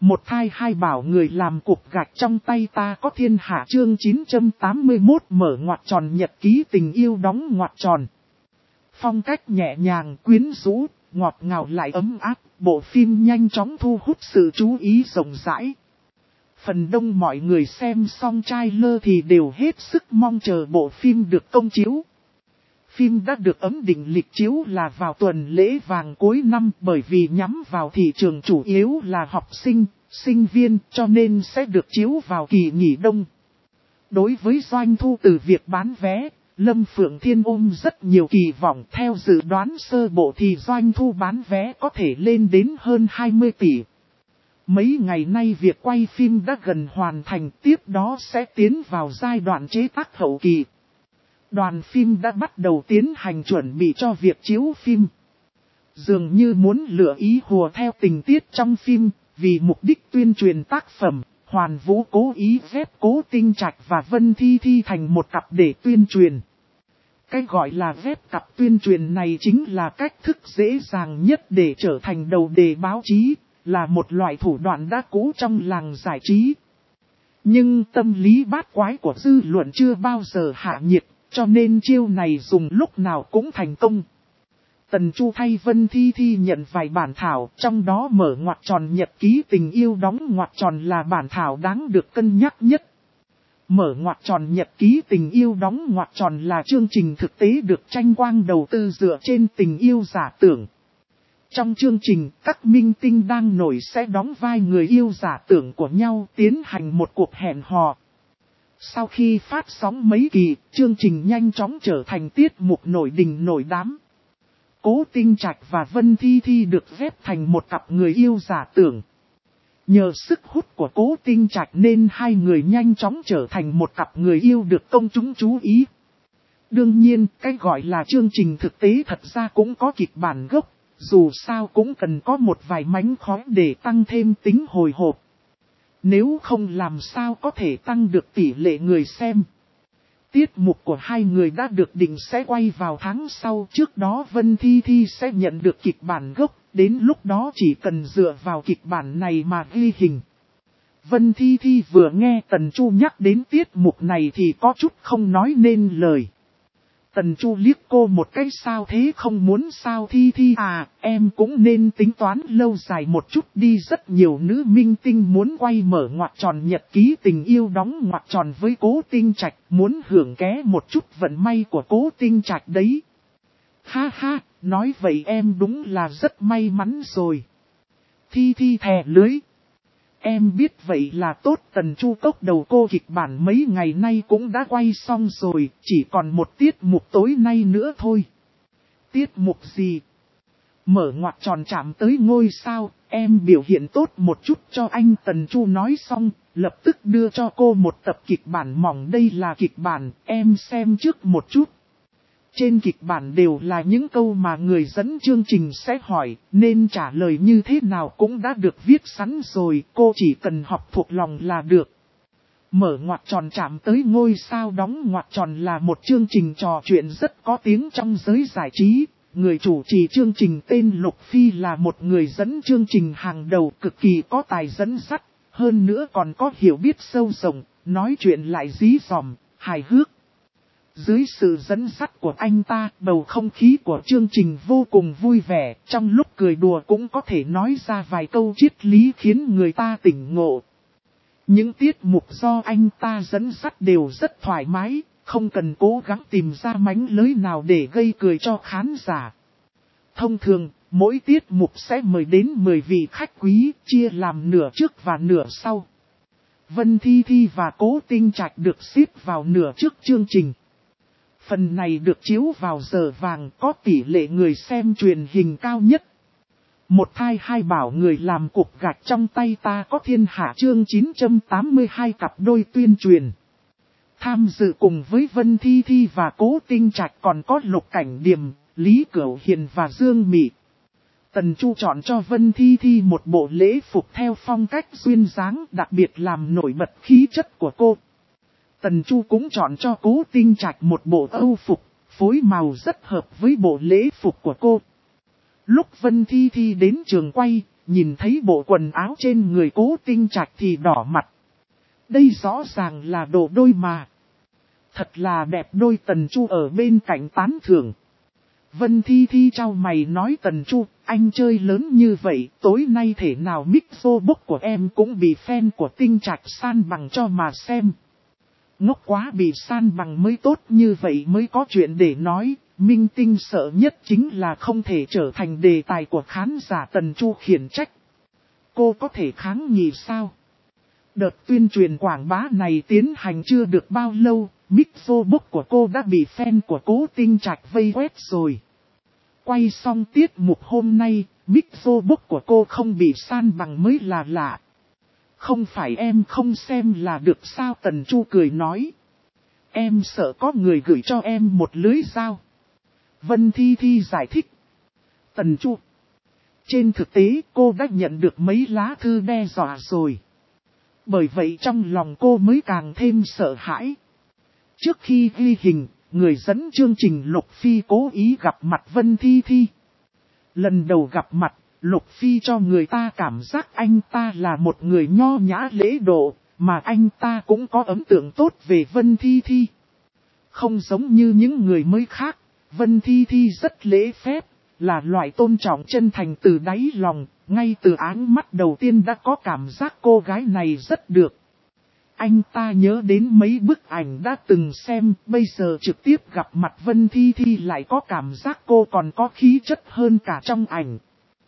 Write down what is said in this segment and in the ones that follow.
Một thai hai bảo người làm cục gạch trong tay ta có thiên hạ chương 981 mở ngoặc tròn nhật ký tình yêu đóng ngoặc tròn. Phong cách nhẹ nhàng quyến rũ, ngọt ngào lại ấm áp, bộ phim nhanh chóng thu hút sự chú ý rộng rãi. Phần đông mọi người xem xong trailer thì đều hết sức mong chờ bộ phim được công chiếu. Phim đã được ấn định lịch chiếu là vào tuần lễ vàng cuối năm bởi vì nhắm vào thị trường chủ yếu là học sinh, sinh viên cho nên sẽ được chiếu vào kỳ nghỉ đông. Đối với doanh thu từ việc bán vé, Lâm Phượng Thiên ôm rất nhiều kỳ vọng. Theo dự đoán sơ bộ thì doanh thu bán vé có thể lên đến hơn 20 tỷ. Mấy ngày nay việc quay phim đã gần hoàn thành, tiếp đó sẽ tiến vào giai đoạn chế tác hậu kỳ. Đoàn phim đã bắt đầu tiến hành chuẩn bị cho việc chiếu phim. Dường như muốn lựa ý hùa theo tình tiết trong phim, vì mục đích tuyên truyền tác phẩm, Hoàn Vũ cố ý ghép Cố Tinh Trạch và Vân Thi Thi thành một cặp để tuyên truyền. Cái gọi là ghép cặp tuyên truyền này chính là cách thức dễ dàng nhất để trở thành đầu đề báo chí, là một loại thủ đoạn đã cũ trong làng giải trí. Nhưng tâm lý bát quái của dư luận chưa bao giờ hạ nhiệt, cho nên chiêu này dùng lúc nào cũng thành công. Tần Chu thay Vân Thi Thi nhận vài bản thảo, trong đó mở ngoặc tròn nhật ký tình yêu đóng ngoặc tròn là bản thảo đáng được cân nhắc nhất. Mở ngoặc tròn nhật ký tình yêu đóng ngoặc tròn là chương trình thực tế được Tranh Quang đầu tư dựa trên tình yêu giả tưởng. Trong chương trình, các minh tinh đang nổi sẽ đóng vai người yêu giả tưởng của nhau tiến hành một cuộc hẹn hò. Sau khi phát sóng mấy kỳ, chương trình nhanh chóng trở thành tiết mục nổi đình nổi đám. Cố Tinh Trạch và Vân Thi Thi được ghép thành một cặp người yêu giả tưởng. Nhờ sức hút của Cố Tinh Trạch nên hai người nhanh chóng trở thành một cặp người yêu được công chúng chú ý. Đương nhiên, cái gọi là chương trình thực tế thật ra cũng có kịch bản gốc, dù sao cũng cần có một vài mánh khóe để tăng thêm tính hồi hộp. Nếu không làm sao có thể tăng được tỷ lệ người xem. Tiết mục của hai người đã được định sẽ quay vào tháng sau, trước đó Vân Thi Thi sẽ nhận được kịch bản gốc, đến lúc đó chỉ cần dựa vào kịch bản này mà ghi hình. Vân Thi Thi vừa nghe Tần Chu nhắc đến tiết mục này thì có chút không nói nên lời. Tần Chu liếc cô một cái, sao thế, không muốn sao Thi Thi à, em cũng nên tính toán lâu dài một chút đi, rất nhiều nữ minh tinh muốn quay mở ngoặc tròn nhật ký tình yêu đóng ngoặc tròn với Cố Tinh Trạch, muốn hưởng ké một chút vận may của Cố Tinh Trạch đấy. Ha ha, nói vậy em đúng là rất may mắn rồi. Thi Thi thè lưới. Em biết vậy là tốt. Tần Chu cốc đầu cô kịch bản mấy ngày nay cũng đã quay xong rồi, chỉ còn một tiết mục tối nay nữa thôi. Tiết mục gì? Mở ngoặc tròn chạm tới ngôi sao, em biểu hiện tốt một chút cho anh. Tần Chu nói xong, lập tức đưa cho cô một tập kịch bản mỏng. Đây là kịch bản, em xem trước một chút. Trên kịch bản đều là những câu mà người dẫn chương trình sẽ hỏi, nên trả lời như thế nào cũng đã được viết sẵn rồi, cô chỉ cần học thuộc lòng là được. Mở ngoặc tròn chạm tới ngôi sao đóng ngoặc tròn là một chương trình trò chuyện rất có tiếng trong giới giải trí. Người chủ trì chương trình tên Lục Phi là một người dẫn chương trình hàng đầu, cực kỳ có tài dẫn dắt, hơn nữa còn có hiểu biết sâu rộng, nói chuyện lại dí dỏm, hài hước. Dưới sự dẫn dắt của anh ta, bầu không khí của chương trình vô cùng vui vẻ, trong lúc cười đùa cũng có thể nói ra vài câu triết lý khiến người ta tỉnh ngộ. Những tiết mục do anh ta dẫn dắt đều rất thoải mái, không cần cố gắng tìm ra mánh lới nào để gây cười cho khán giả. Thông thường, mỗi tiết mục sẽ mời đến 10 vị khách quý, chia làm nửa trước và nửa sau. Vân Thi Thi và Cố Tinh Trạch được xếp vào nửa trước chương trình. Phần này được chiếu vào giờ vàng, có tỷ lệ người xem truyền hình cao nhất. Một thai hai bảo người làm cục gạch trong tay ta có thiên hạ chương 982 cặp đôi tuyên truyền. Tham dự cùng với Vân Thi Thi và Cố Tinh Trạch còn có Lục Cảnh Điềm, Lý Cửu Hiền và Dương Mị. Tần Chu chọn cho Vân Thi Thi một bộ lễ phục theo phong cách duyên dáng, đặc biệt làm nổi bật khí chất của cô. Tần Chu cũng chọn cho Cố Tinh Trạch một bộ âu phục, phối màu rất hợp với bộ lễ phục của cô. Lúc Vân Thi Thi đến trường quay, nhìn thấy bộ quần áo trên người Cố Tinh Trạch thì đỏ mặt. Đây rõ ràng là đồ đôi mà. Thật là đẹp đôi. Tần Chu ở bên cạnh tán thưởng. Vân Thi Thi trao mày nói Tần Chu, anh chơi lớn như vậy, tối nay thể nào mixo box của em cũng bị fan của Tinh Trạch san bằng cho mà xem. Ngốc quá, bị san bằng mới tốt, như vậy mới có chuyện để nói. Minh Tinh sợ nhất chính là không thể trở thành đề tài của khán giả. Tần Chu khiển trách. Cô có thể kháng nghị sao? Đợt tuyên truyền quảng bá này tiến hành chưa được bao lâu, mixo box của cô đã bị fan của Cố Tinh Trạch vây quét rồi. Quay xong tiết mục hôm nay, mixo box của cô không bị san bằng mới là lạ. Không phải em không xem là được sao? Tần Chu cười nói. Em sợ có người gửi cho em một lưới dao. Vân Thi Thi giải thích. Tần Chu. Trên thực tế cô đã nhận được mấy lá thư đe dọa rồi. Bởi vậy trong lòng cô mới càng thêm sợ hãi. Trước khi ghi hình, người dẫn chương trình Lục Phi cố ý gặp mặt Vân Thi Thi. Lần đầu gặp mặt, Lục Phi cho người ta cảm giác anh ta là một người nho nhã lễ độ, mà anh ta cũng có ấn tượng tốt về Vân Thi Thi. Không giống như những người mới khác, Vân Thi Thi rất lễ phép, là loại tôn trọng chân thành từ đáy lòng, ngay từ áng mắt đầu tiên đã có cảm giác cô gái này rất được. Anh ta nhớ đến mấy bức ảnh đã từng xem, bây giờ trực tiếp gặp mặt Vân Thi Thi lại có cảm giác cô còn có khí chất hơn cả trong ảnh.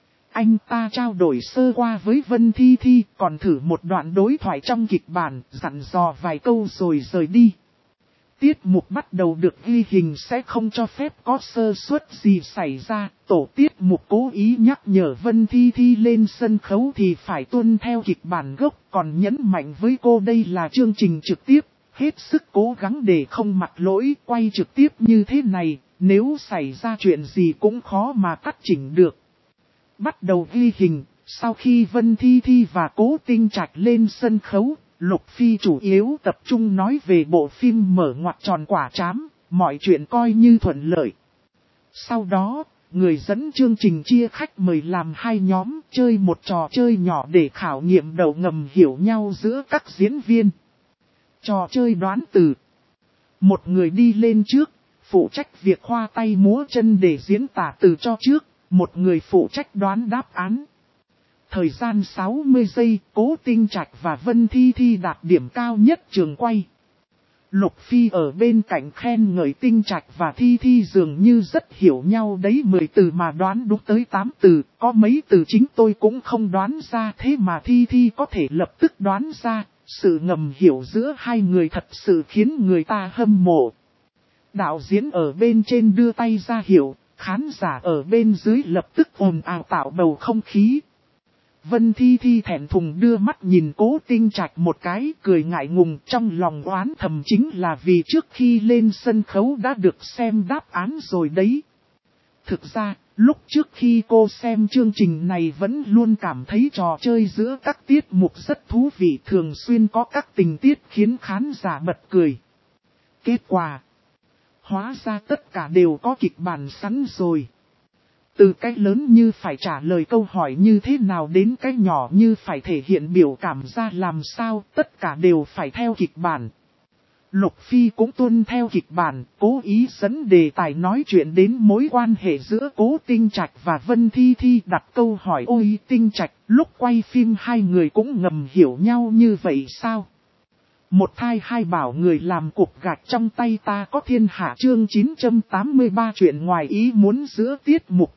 Anh ta trao đổi sơ qua với Vân Thi Thi, còn thử một đoạn đối thoại trong kịch bản, dặn dò vài câu rồi rời đi. Tiết mục bắt đầu được ghi hình sẽ không cho phép có sơ suất gì xảy ra, tổ tiết mục cố ý nhắc nhở Vân Thi Thi lên sân khấu thì phải tuân theo kịch bản gốc, còn nhấn mạnh với cô đây là chương trình trực tiếp, hết sức cố gắng để không mặc lỗi. Quay trực tiếp như thế này, nếu xảy ra chuyện gì cũng khó mà cắt chỉnh được. Bắt đầu ghi hình, sau khi Vân Thi Thi và Cố Tinh Trạch lên sân khấu, Lục Phi chủ yếu tập trung nói về bộ phim Mở ngoặc tròn quả trám, mọi chuyện coi như thuận lợi. Sau đó, người dẫn chương trình chia khách mời làm hai nhóm chơi một trò chơi nhỏ để khảo nghiệm đầu ngầm hiểu nhau giữa các diễn viên. Trò chơi đoán từ. Một người đi lên trước, phụ trách việc khoa tay múa chân để diễn tả từ cho trước, một người phụ trách đoán đáp án. Thời gian 60 giây, Cố Tinh Trạch và Vân Thi Thi đạt điểm cao nhất trường quay. Lục Phi ở bên cạnh khen ngợi Tinh Trạch và Thi Thi dường như rất hiểu nhau đấy, 10 từ mà đoán đúng tới 8 từ, có mấy từ chính tôi cũng không đoán ra, thế mà Thi Thi có thể lập tức đoán ra, sự ngầm hiểu giữa hai người thật sự khiến người ta hâm mộ. Đạo diễn ở bên trên đưa tay ra hiệu, khán giả ở bên dưới lập tức ồn ào tạo bầu không khí. Vân Thi Thi thẹn thùng đưa mắt nhìn Cố Tinh Trạch một cái, cười ngại ngùng, trong lòng oán thầm chính là vì trước khi lên sân khấu đã được xem đáp án rồi đấy. Thực ra, lúc trước khi cô xem chương trình này vẫn luôn cảm thấy trò chơi giữa các tiết mục rất thú vị, thường xuyên có các tình tiết khiến khán giả bật cười. Kết quả, hóa ra tất cả đều có kịch bản sẵn rồi. Từ cái lớn như phải trả lời câu hỏi như thế nào đến cái nhỏ như phải thể hiện biểu cảm ra làm sao, tất cả đều phải theo kịch bản. Lục Phi cũng tuân theo kịch bản, cố ý dẫn đề tài nói chuyện đến mối quan hệ giữa Cố Tinh Trạch và Vân Thi Thi, đặt câu hỏi ôi Tinh Trạch, lúc quay phim hai người cũng ngầm hiểu nhau như vậy sao? Một thai hai bảo người làm cục gạch trong tay ta có thiên hạ, chương 983 chuyện ngoài ý muốn giữa tiết mục.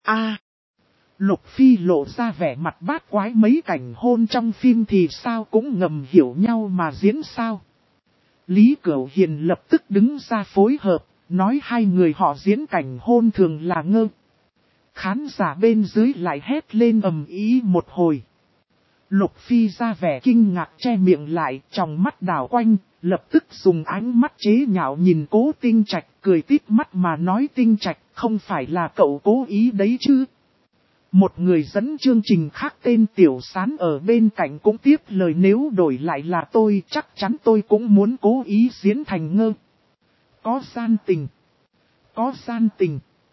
Lục Phi lộ ra vẻ mặt bát quái, mấy cảnh hôn trong phim thì sao cũng ngầm hiểu nhau mà diễn sao. Lý Cửu Hiền lập tức đứng ra phối hợp, nói hai người họ diễn cảnh hôn thường là ngơ. Khán giả bên dưới lại hét lên ầm ĩ một hồi. Lục Phi ra vẻ kinh ngạc che miệng lại, tròng mắt đảo quanh, lập tức dùng ánh mắt chế nhạo nhìn Cố Tinh Trạch, cười tít mắt mà nói Tinh Trạch, không phải là cậu cố ý đấy chứ. Một người dẫn chương trình khác tên Tiểu Sán ở bên cạnh cũng tiếp lời, nếu đổi lại là tôi chắc chắn tôi cũng muốn cố ý diễn thành ngơ. Có gian tình. Có gian tình.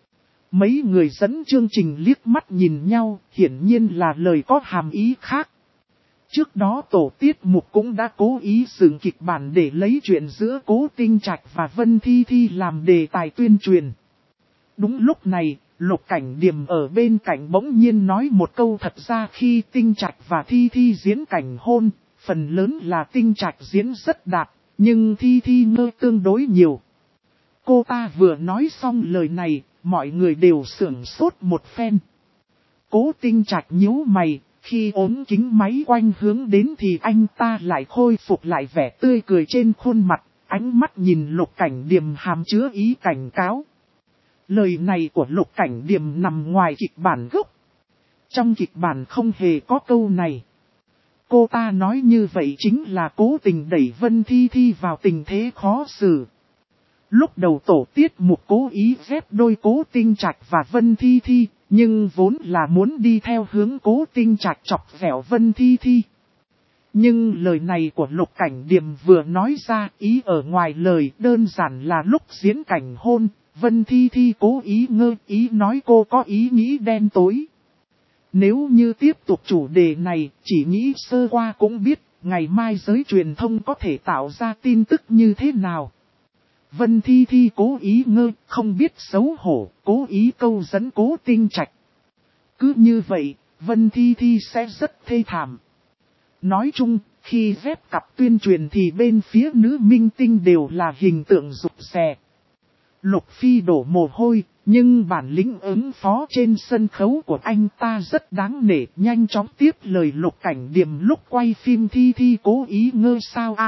Mấy người dẫn chương trình liếc mắt nhìn nhau, hiển nhiên là lời có hàm ý khác. Trước đó tổ tiết mục cũng đã cố ý dựng kịch bản để lấy chuyện giữa Cố Tinh Trạch và Vân Thi Thi làm đề tài tuyên truyền. Đúng lúc này, Lục Cảnh Điềm ở bên cạnh bỗng nhiên nói một câu, thật ra khi Tinh Trạch và Thi Thi diễn cảnh hôn, phần lớn là Tinh Trạch diễn rất đạt, nhưng Thi Thi ngơ tương đối nhiều. Cô ta vừa nói xong lời này, mọi người đều sửng sốt một phen. Cố Tinh Trạch nhíu mày, khi ốm kính máy quanh hướng đến thì anh ta lại khôi phục lại vẻ tươi cười trên khuôn mặt, ánh mắt nhìn Lục Cảnh Điềm hàm chứa ý cảnh cáo. Lời này của Lục Cảnh Điềm nằm ngoài kịch bản gốc. Trong kịch bản không hề có câu này. Cô ta nói như vậy chính là cố tình đẩy Vân Thi Thi vào tình thế khó xử. Lúc đầu tổ tiết mục cố ý ghép đôi Cố Tinh Trạch và Vân Thi Thi, nhưng vốn là muốn đi theo hướng Cố Tinh Trạch chọc ghẹo Vân Thi Thi. Nhưng lời này của Lục Cảnh Điềm vừa nói ra, ý ở ngoài lời đơn giản là lúc diễn cảnh hôn, Vân Thi Thi cố ý ngơ ý nói cô có ý nghĩ đen tối. Nếu như tiếp tục chủ đề này, chỉ nghĩ sơ qua cũng biết, ngày mai giới truyền thông có thể tạo ra tin tức như thế nào. Vân Thi Thi cố ý ngơ, không biết xấu hổ, cố ý câu dẫn Cố Tinh Trạch. Cứ như vậy, Vân Thi Thi sẽ rất thê thảm. Nói chung, khi ghép cặp tuyên truyền thì bên phía nữ minh tinh đều là hình tượng rụt rè. Lục Phi đổ mồ hôi, nhưng bản lĩnh ứng phó trên sân khấu của anh ta rất đáng nể. Nhanh chóng tiếp lời Lục Cảnh Điềm lúc quay phim Thi Thi cố ý ngơ sao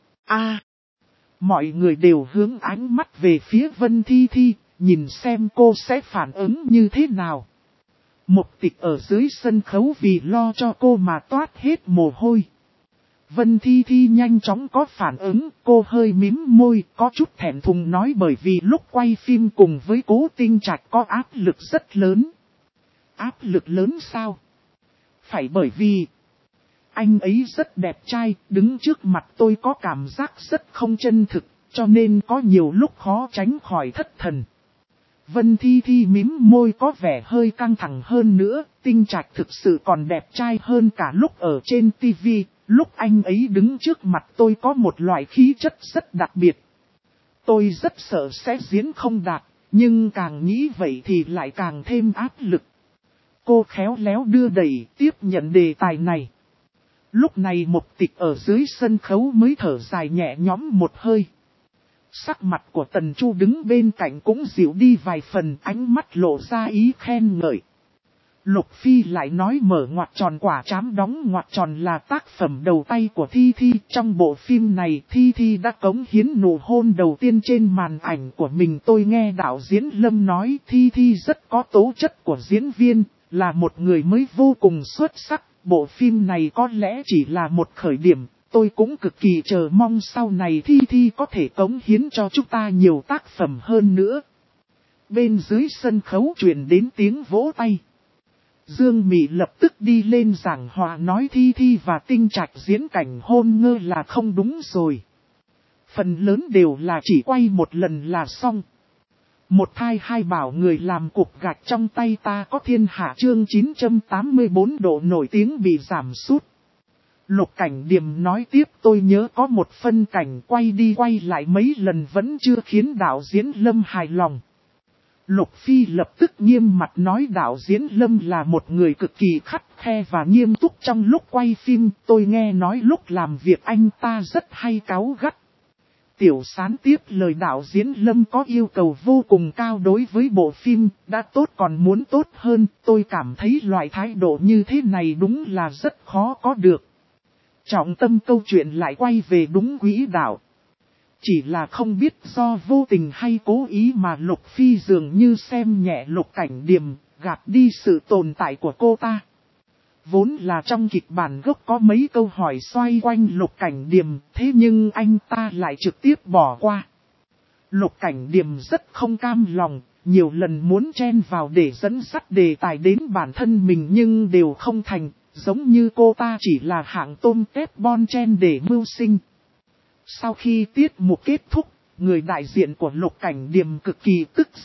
Mọi người đều hướng ánh mắt về phía Vân Thi Thi, nhìn xem cô sẽ phản ứng như thế nào. Mục Tịch ở dưới sân khấu vì lo cho cô mà toát hết mồ hôi. Vân Thi Thi nhanh chóng có phản ứng, cô hơi mím môi, có chút thẹn thùng nói bởi vì lúc quay phim cùng với Cố Tinh Trạch có áp lực rất lớn. Áp lực lớn sao? Phải bởi vì anh ấy rất đẹp trai, đứng trước mặt tôi có cảm giác rất không chân thực, cho nên có nhiều lúc khó tránh khỏi thất thần. Vân Thi Thi mím môi có vẻ hơi căng thẳng hơn nữa, Tinh Trạch thực sự còn đẹp trai hơn cả lúc ở trên TV, lúc anh ấy đứng trước mặt tôi có một loại khí chất rất đặc biệt. Tôi rất sợ sẽ diễn không đạt, nhưng càng nghĩ vậy thì lại càng thêm áp lực. Cô khéo léo đưa đẩy tiếp nhận đề tài này. Lúc này Mục Tịch ở dưới sân khấu mới thở dài nhẹ nhõm một hơi. Sắc mặt của Tần Chu đứng bên cạnh cũng dịu đi vài phần, ánh mắt lộ ra ý khen ngợi. Lục Phi lại nói mở ngoặc tròn quả trám đóng ngoặc tròn là tác phẩm đầu tay của Thi Thi. Trong bộ phim này Thi Thi đã cống hiến nụ hôn đầu tiên trên màn ảnh của mình. Tôi nghe đạo diễn Lâm nói Thi Thi rất có tố chất của diễn viên, là một người mới vô cùng xuất sắc. Bộ phim này có lẽ chỉ là một khởi điểm, tôi cũng cực kỳ chờ mong sau này Thi Thi có thể cống hiến cho chúng ta nhiều tác phẩm hơn nữa. Bên dưới sân khấu truyền đến tiếng vỗ tay. Dương Mị lập tức đi lên giảng hòa nói Thi Thi và Tinh Trạch diễn cảnh hôn ngơ là không đúng rồi. Phần lớn đều là chỉ quay một lần là xong. Một thai hai bảo người làm cục gạch trong tay ta có thiên hạ chương 984 độ nổi tiếng bị giảm sút. Lục Cảnh Điềm nói tiếp tôi nhớ có một phân cảnh quay đi quay lại mấy lần vẫn chưa khiến đạo diễn Lâm hài lòng. Lục Phi lập tức nghiêm mặt nói đạo diễn Lâm là một người cực kỳ khắt khe và nghiêm túc trong lúc quay phim. Tôi nghe nói lúc làm việc anh ta rất hay cáu gắt. Tiểu Sán tiếp lời đạo diễn Lâm có yêu cầu vô cùng cao đối với bộ phim, đã tốt còn muốn tốt hơn, tôi cảm thấy loại thái độ như thế này đúng là rất khó có được. Trọng tâm câu chuyện lại quay về đúng quỹ đạo. Chỉ là không biết do vô tình hay cố ý mà Lục Phi dường như xem nhẹ Lục Cảnh Điềm, gạt đi sự tồn tại của cô ta. Vốn là trong kịch bản gốc có mấy câu hỏi xoay quanh Lục Cảnh Điềm, thế nhưng anh ta lại trực tiếp bỏ qua. Lục Cảnh Điềm rất không cam lòng, nhiều lần muốn chen vào để dẫn dắt đề tài đến bản thân mình nhưng đều không thành, giống như cô ta chỉ là hạng tôm tép bon chen để mưu sinh. Sau khi tiết mục kết thúc, người đại diện của Lục Cảnh Điềm cực kỳ tức giận,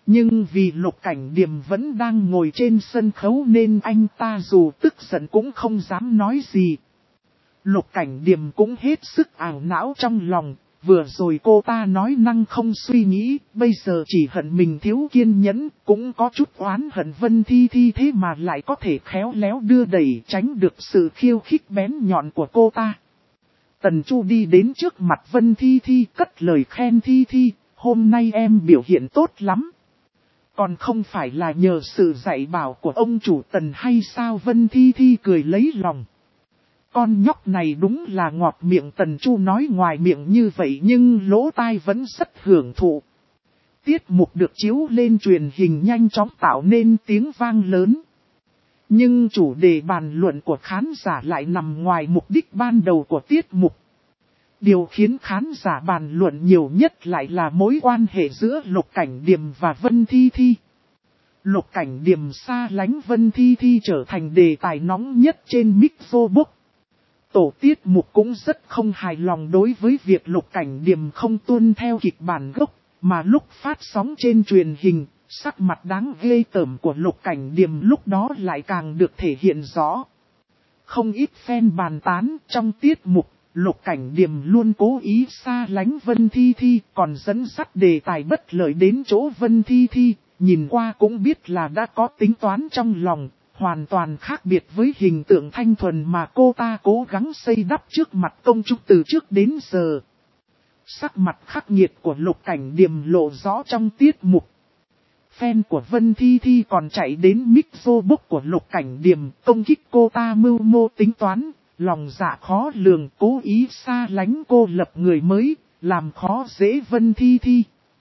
Nhưng vì Lục Cảnh Điềm vẫn đang ngồi trên sân khấu nên anh ta dù tức giận cũng không dám nói gì. Lục Cảnh Điềm cũng hết sức ảo não trong lòng, vừa rồi cô ta nói năng không suy nghĩ, bây giờ chỉ hận mình thiếu kiên nhẫn, cũng có chút oán hận Vân Thi Thi thế mà lại có thể khéo léo đưa đẩy tránh được sự khiêu khích bén nhọn của cô ta. Tần Chu đi đến trước mặt Vân Thi Thi cất lời khen Thi Thi, hôm nay em biểu hiện tốt lắm. Còn không phải là nhờ sự dạy bảo của ông chủ Tần hay sao? Vân Thi Thi cười lấy lòng. Con nhóc này đúng là ngọt miệng. Tần Chu nói ngoài miệng như vậy nhưng lỗ tai vẫn rất hưởng thụ. Tiết mục được chiếu lên truyền hình nhanh chóng tạo nên tiếng vang lớn. Nhưng chủ đề bàn luận của khán giả lại nằm ngoài mục đích ban đầu của tiết mục. Điều khiến khán giả bàn luận nhiều nhất lại là mối quan hệ giữa Lục Cảnh Điềm và Vân Thi Thi. Lục Cảnh Điềm xa lánh Vân Thi Thi trở thành đề tài nóng nhất trên Mixobox. Tổ tiết mục cũng rất không hài lòng đối với việc Lục Cảnh Điềm không tuân theo kịch bản gốc, mà lúc phát sóng trên truyền hình, sắc mặt đáng ghê tởm của Lục Cảnh Điềm lúc đó lại càng được thể hiện rõ. Không ít fan bàn tán trong tiết mục, Lục Cảnh Điềm luôn cố ý xa lánh Vân Thi Thi, còn dẫn dắt đề tài bất lợi đến chỗ Vân Thi Thi, nhìn qua cũng biết là đã có tính toán trong lòng, hoàn toàn khác biệt với hình tượng thanh thuần mà cô ta cố gắng xây đắp trước mặt công chúng từ trước đến giờ. Sắc mặt khắc nghiệt của Lục Cảnh Điềm lộ rõ trong tiết mục. Fan của Vân Thi Thi còn chạy đến Mixobox của Lục Cảnh Điềm công kích cô ta mưu mô tính toán, lòng dạ khó lường, cố ý xa lánh cô lập người mới, làm khó dễ Vân Thi Thi.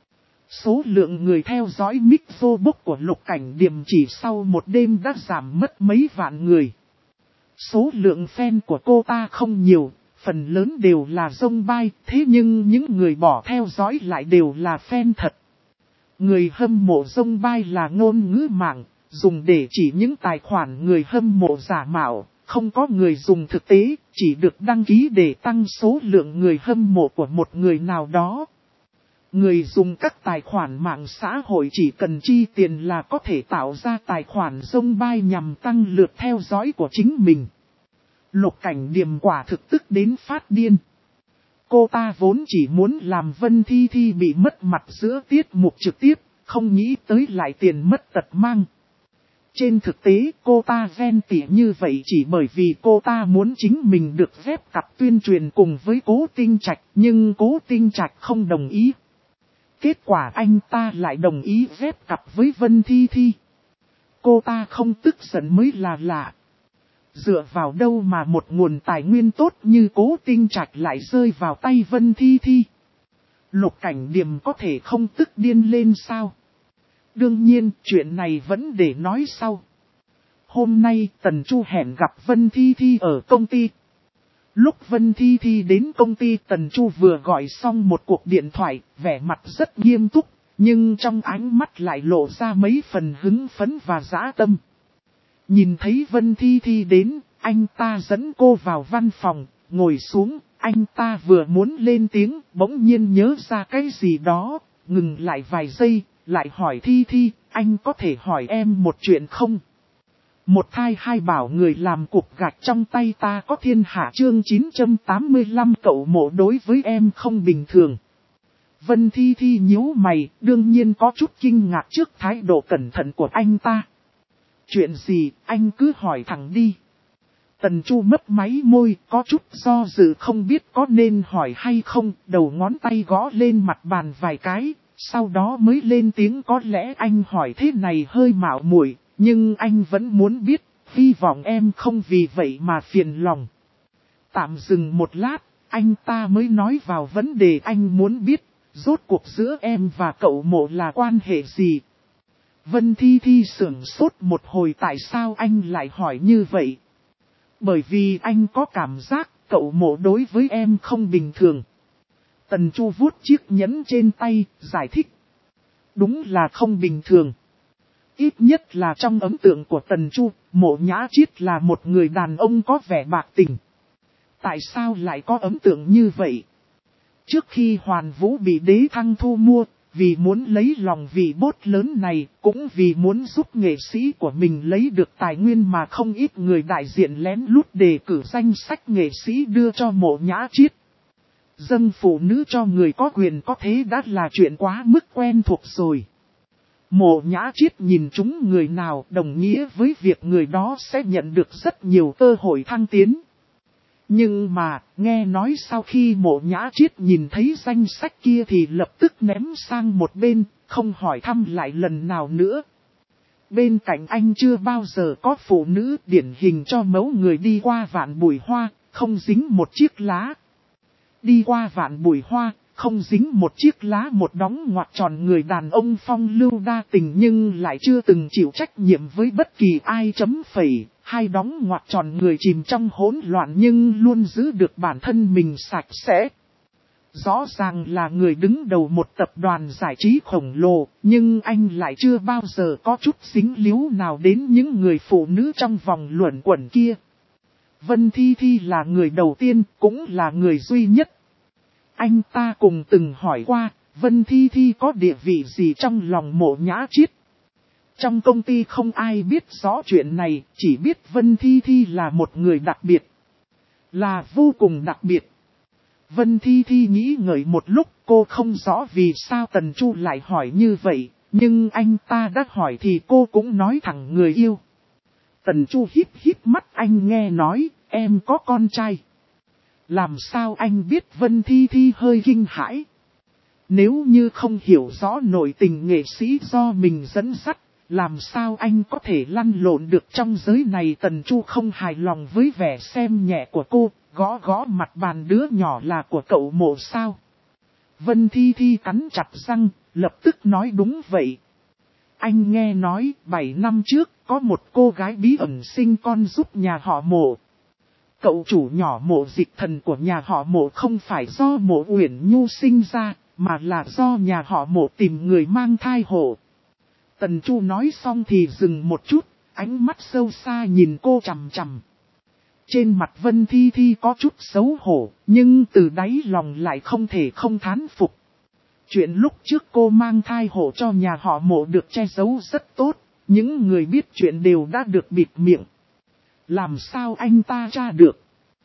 Số lượng người theo dõi Mixobox của Lục Cảnh Điềm chỉ sau một đêm đã giảm mất mấy vạn người. Số lượng fan của cô ta không nhiều, phần lớn đều là dông bay, thế nhưng những người bỏ theo dõi lại đều là fan thật. Người hâm mộ dông bay là ngôn ngữ mạng, dùng để chỉ những tài khoản người hâm mộ giả mạo, không có người dùng thực tế, chỉ được đăng ký để tăng số lượng người hâm mộ của một người nào đó. Người dùng các tài khoản mạng xã hội chỉ cần chi tiền là có thể tạo ra tài khoản dông bay nhằm tăng lượt theo dõi của chính mình. Lục Cảnh Điềm quả thực tức đến phát điên. Cô ta vốn chỉ muốn làm Vân Thi Thi bị mất mặt giữa tiết mục trực tiếp, không nghĩ tới lại tiền mất tật mang. Trên thực tế cô ta ghen tị như vậy chỉ bởi vì cô ta muốn chính mình được phép cặp tuyên truyền cùng với Cố Tinh Trạch, nhưng Cố Tinh Trạch không đồng ý. Kết quả anh ta lại đồng ý phép cặp với Vân Thi Thi. Cô ta không tức giận mới là lạ. Dựa vào đâu mà một nguồn tài nguyên tốt như Cố Tinh Trạch lại rơi vào tay Vân Thi Thi? Lục Cảnh Điềm có thể không tức điên lên sao? Đương nhiên, chuyện này vẫn để nói sau. Hôm nay, Tần Chu hẹn gặp Vân Thi Thi ở công ty. Lúc Vân Thi Thi đến công ty, Tần Chu vừa gọi xong một cuộc điện thoại, vẻ mặt rất nghiêm túc, nhưng trong ánh mắt lại lộ ra mấy phần hứng phấn và dã tâm. Nhìn thấy Vân Thi Thi đến, anh ta dẫn cô vào văn phòng, ngồi xuống, anh ta vừa muốn lên tiếng, bỗng nhiên nhớ ra cái gì đó, ngừng lại vài giây, lại hỏi Thi Thi, anh có thể hỏi em một chuyện không? Một thai hai bảo người làm cục gạch trong tay ta có thiên hạ. Chương 985 cậu mộ đối với em không bình thường. Vân Thi Thi nhíu mày, đương nhiên có chút kinh ngạc trước thái độ cẩn thận của anh ta. Chuyện gì, anh cứ hỏi thẳng đi. Tần Chu mấp máy môi, có chút do dự không biết có nên hỏi hay không, đầu ngón tay gõ lên mặt bàn vài cái, sau đó mới lên tiếng, có lẽ anh hỏi thế này hơi mạo muội, nhưng anh vẫn muốn biết, hy vọng em không vì vậy mà phiền lòng. Tạm dừng một lát, anh ta mới nói vào vấn đề anh muốn biết, rốt cuộc giữa em và cậu mộ là quan hệ gì? Vân Thi Thi sửng sốt một hồi, tại sao anh lại hỏi như vậy? Bởi vì anh có cảm giác cậu mộ đối với em không bình thường. Tần Chu vuốt chiếc nhẫn trên tay, giải thích. Đúng là không bình thường. Ít nhất là trong ấn tượng của Tần Chu, Mộ Nhã Chiết là một người đàn ông có vẻ bạc tình. Tại sao lại có ấn tượng như vậy? Trước khi Hoàn Vũ bị Đế Thăng thu mua, vì muốn lấy lòng vị bốt lớn này, cũng vì muốn giúp nghệ sĩ của mình lấy được tài nguyên mà không ít người đại diện lén lút đề cử danh sách nghệ sĩ đưa cho Mộ Nhã Chiết. Dâng phụ nữ cho người có quyền có thế đã là chuyện quá mức quen thuộc rồi. Mộ Nhã Chiết nhìn chúng người nào đồng nghĩa với việc người đó sẽ nhận được rất nhiều cơ hội thăng tiến. Nhưng mà, nghe nói sau khi Mộ Nhã Chiết nhìn thấy danh sách kia thì lập tức ném sang một bên, không hỏi thăm lại lần nào nữa. Bên cạnh anh chưa bao giờ có phụ nữ điển hình cho mẫu người đi qua vạn bụi hoa, không dính một chiếc lá. Đi qua vạn bụi hoa, không dính một chiếc lá, một đóng ngoặc tròn người đàn ông phong lưu đa tình nhưng lại chưa từng chịu trách nhiệm với bất kỳ ai chấm phẩy. Hai đóng ngoặc tròn người chìm trong hỗn loạn nhưng luôn giữ được bản thân mình sạch sẽ. Rõ ràng là người đứng đầu một tập đoàn giải trí khổng lồ, nhưng anh lại chưa bao giờ có chút dính líu nào đến những người phụ nữ trong vòng luẩn quẩn kia. Vân Thi Thi là người đầu tiên, cũng là người duy nhất. Anh ta cùng từng hỏi qua, Vân Thi Thi có địa vị gì trong lòng Mộ Nhã Chiết. Trong công ty không ai biết rõ chuyện này, chỉ biết Vân Thi Thi là một người đặc biệt. Là vô cùng đặc biệt. Vân Thi Thi nghĩ ngợi một lúc, cô không rõ vì sao Tần Chu lại hỏi như vậy, nhưng anh ta đã hỏi thì cô cũng nói thẳng người yêu. Tần Chu híp híp mắt, anh nghe nói, em có con trai. Làm sao anh biết? Vân Thi Thi hơi kinh hãi. Nếu như không hiểu rõ nội tình nghệ sĩ do mình dẫn dắt, làm sao anh có thể lăn lộn được trong giới này? Tần Chu không hài lòng với vẻ xem nhẹ của cô, gõ gõ mặt bàn, đứa nhỏ là của cậu Mộ sao? Vân Thi Thi cắn chặt răng, lập tức nói đúng vậy. Anh nghe nói 7 năm trước có một cô gái bí ẩn sinh con giúp nhà họ Mộ. Cậu chủ nhỏ Mộ Dịch Thần của nhà họ Mộ không phải do Mộ Uyển Nhu sinh ra, mà là do nhà họ Mộ tìm người mang thai hộ. Tần Chu nói xong thì dừng một chút, ánh mắt sâu xa nhìn cô chằm chằm. Trên mặt Vân Thi Thi có chút xấu hổ, nhưng từ đáy lòng lại không thể không thán phục. Chuyện lúc trước cô mang thai hộ cho nhà họ Mộ được che giấu rất tốt, những người biết chuyện đều đã được bịt miệng. Làm sao anh ta tra được?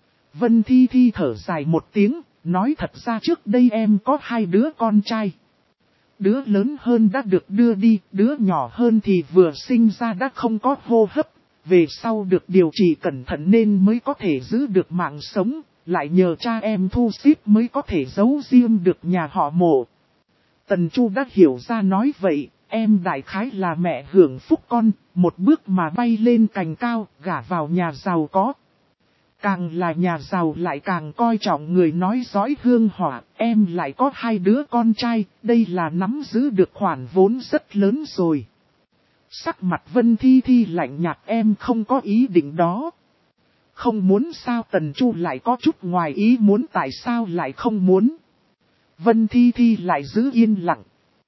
Vân Thi Thi thở dài một tiếng, nói thật ra trước đây em có 2 đứa con trai. Đứa lớn hơn đã được đưa đi, đứa nhỏ hơn thì vừa sinh ra đã không có hô hấp. Về sau được điều trị cẩn thận nên mới có thể giữ được mạng sống, lại nhờ cha em thu xếp mới có thể giấu riêng được nhà họ Mộ. Tần Chu đã hiểu ra nói vậy, em đại khái là mẹ hưởng phúc con, một bước mà bay lên cành cao, gả vào nhà giàu có. Càng là nhà giàu lại càng coi trọng người nói dõi hương hỏa, em lại có 2 đứa con trai, đây là nắm giữ được khoản vốn rất lớn rồi. Sắc mặt Vân Thi Thi lạnh nhạt, em không có ý định đó. Không muốn sao? Tần Chu lại có chút ngoài ý muốn, tại sao lại không muốn? Vân Thi Thi lại giữ yên lặng.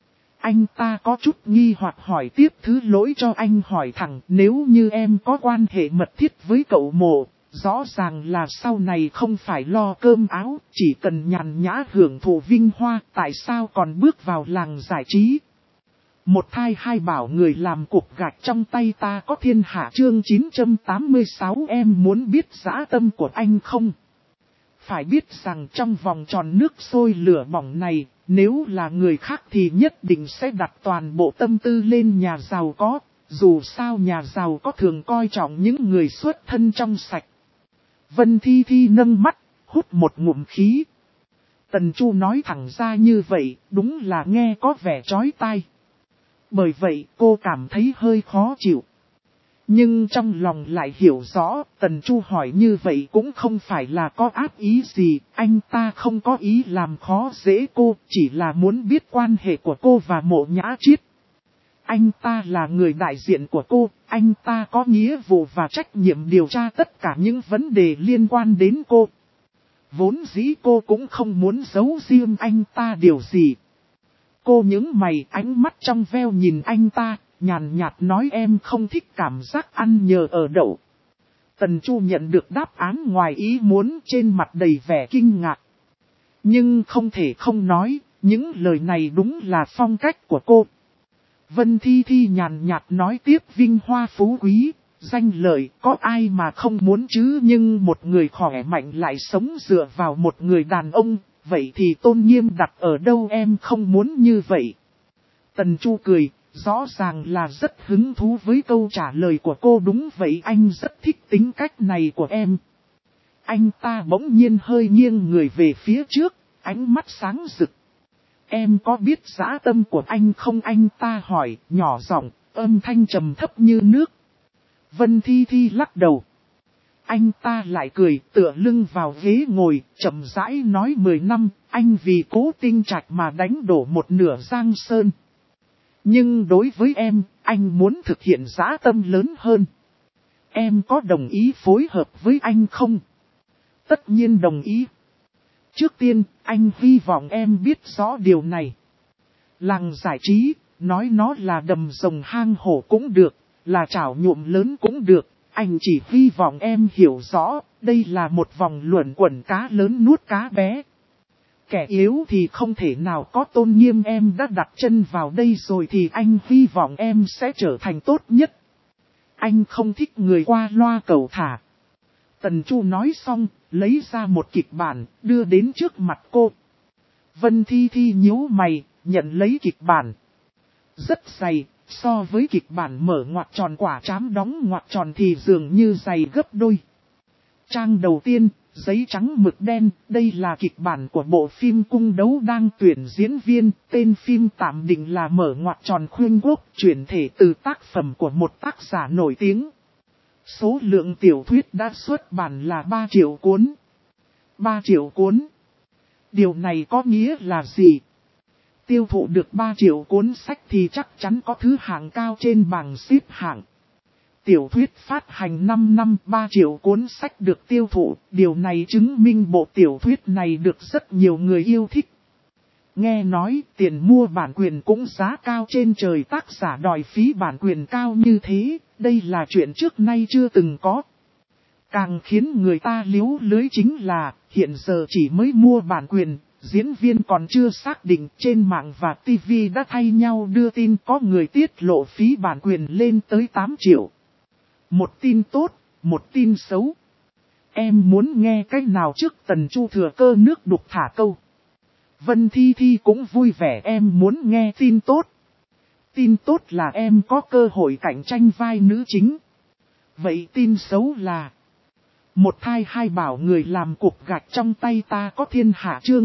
Anh ta có chút nghi hoặc hỏi tiếp, thứ lỗi cho anh hỏi thẳng, nếu như em có quan hệ mật thiết với cậu Mộ, rõ ràng là sau này không phải lo cơm áo, chỉ cần nhàn nhã hưởng thụ vinh hoa, tại sao còn bước vào làng giải trí? Một thai hai bảo, người làm cục gạch trong tay ta có thiên hạ. Chương 986. Em muốn biết dã tâm của anh không? Phải biết rằng trong vòng tròn nước sôi lửa bỏng này, nếu là người khác thì nhất định sẽ đặt toàn bộ tâm tư lên nhà giàu có, dù sao nhà giàu có thường coi trọng những người xuất thân trong sạch. Vân Thi Thi nâng mắt, hút một ngụm khí. Tần Chu nói thẳng ra như vậy, đúng là nghe có vẻ chói tai. Bởi vậy cô cảm thấy hơi khó chịu. Nhưng trong lòng lại hiểu rõ, Tần Chu hỏi như vậy cũng không phải là có ác ý gì, anh ta không có ý làm khó dễ cô, chỉ là muốn biết quan hệ của cô và Mộ Nhã Chiết. Anh ta là người đại diện của cô, anh ta có nghĩa vụ và trách nhiệm điều tra tất cả những vấn đề liên quan đến cô. Vốn dĩ cô cũng không muốn giấu riêng anh ta điều gì. Cô nhướng mày, ánh mắt trong veo nhìn anh ta, nhàn nhạt nói, em không thích cảm giác ăn nhờ ở đậu. Tần Chu nhận được đáp án ngoài ý muốn, trên mặt đầy vẻ kinh ngạc. Nhưng không thể không nói, Những lời này đúng là phong cách của cô. Vân Thi Thi nhàn nhạt nói tiếp, vinh hoa phú quý, danh lợi có ai mà không muốn chứ, nhưng một người khỏe mạnh lại sống dựa vào một người đàn ông, vậy thì tôn nghiêm đặt ở đâu, em không muốn như vậy. Tần Chu cười, rõ ràng là rất hứng thú với câu trả lời của cô. Đúng vậy, anh rất thích tính cách này của em. Anh ta bỗng nhiên hơi nghiêng người về phía trước, ánh mắt sáng rực. Em có biết dã tâm của anh không, anh ta hỏi, nhỏ giọng, âm thanh trầm thấp như nước. Vân Thi Thi lắc đầu. Anh ta lại cười, tựa lưng vào ghế ngồi, chậm rãi nói, 10 năm, anh vì Cố Tinh Trạch mà đánh đổ một nửa Giang Sơn. Nhưng đối với em, anh muốn thực hiện dã tâm lớn hơn. Em có đồng ý phối hợp với anh không? Tất nhiên đồng ý. Trước tiên, anh hy vọng em biết rõ điều này. Làng giải trí, nói nó là đầm rồng hang hổ cũng được, là chảo nhuộm lớn cũng được. Anh chỉ hy vọng em hiểu rõ, đây là một vòng luẩn quẩn cá lớn nuốt cá bé. Kẻ yếu thì không thể nào có tôn nghiêm, em đã đặt chân vào đây rồi thì anh hy vọng em sẽ trở thành tốt nhất. Anh không thích người qua loa cầu thả. Tần Chu nói xong, lấy ra một kịch bản, đưa đến trước mặt cô. Vân Thi Thi nhíu mày, nhận lấy kịch bản. Rất dày, so với kịch bản mở ngoặc tròn quả trám đóng ngoặc tròn thì dường như dày gấp đôi. Trang đầu tiên, giấy trắng mực đen, đây là kịch bản của bộ phim Cung Đấu đang tuyển diễn viên, tên phim tạm định là Mở ngoặc tròn khuyên quốc, chuyển thể từ tác phẩm của một tác giả nổi tiếng. Số lượng tiểu thuyết đã xuất bản là 3 triệu cuốn. 3 triệu cuốn. Điều này có nghĩa là gì? Tiêu thụ được 3 triệu cuốn sách thì chắc chắn có thứ hạng cao trên bảng xếp hạng. Tiểu thuyết phát hành 5 năm 3 triệu cuốn sách được tiêu thụ, điều này chứng minh bộ tiểu thuyết này được rất nhiều người yêu thích. Nghe nói tiền mua bản quyền cũng giá cao trên trời, tác giả đòi phí bản quyền cao như thế, đây là chuyện trước nay chưa từng có. Càng khiến người ta liếu lưới chính là, hiện giờ chỉ mới mua bản quyền, diễn viên còn chưa xác định, trên mạng và TV đã thay nhau đưa tin có người tiết lộ phí bản quyền lên tới 8 triệu. Một tin tốt, một tin xấu. Em muốn nghe cái nào trước? Tần Chu thừa cơ nước đục thả câu. Vân Thi Thi cũng vui vẻ, em muốn nghe tin tốt. Tin tốt là em có cơ hội cạnh tranh vai nữ chính. Vậy tin xấu là... Một thai hai bảo người làm cục gạch trong tay ta có thiên hạ, chương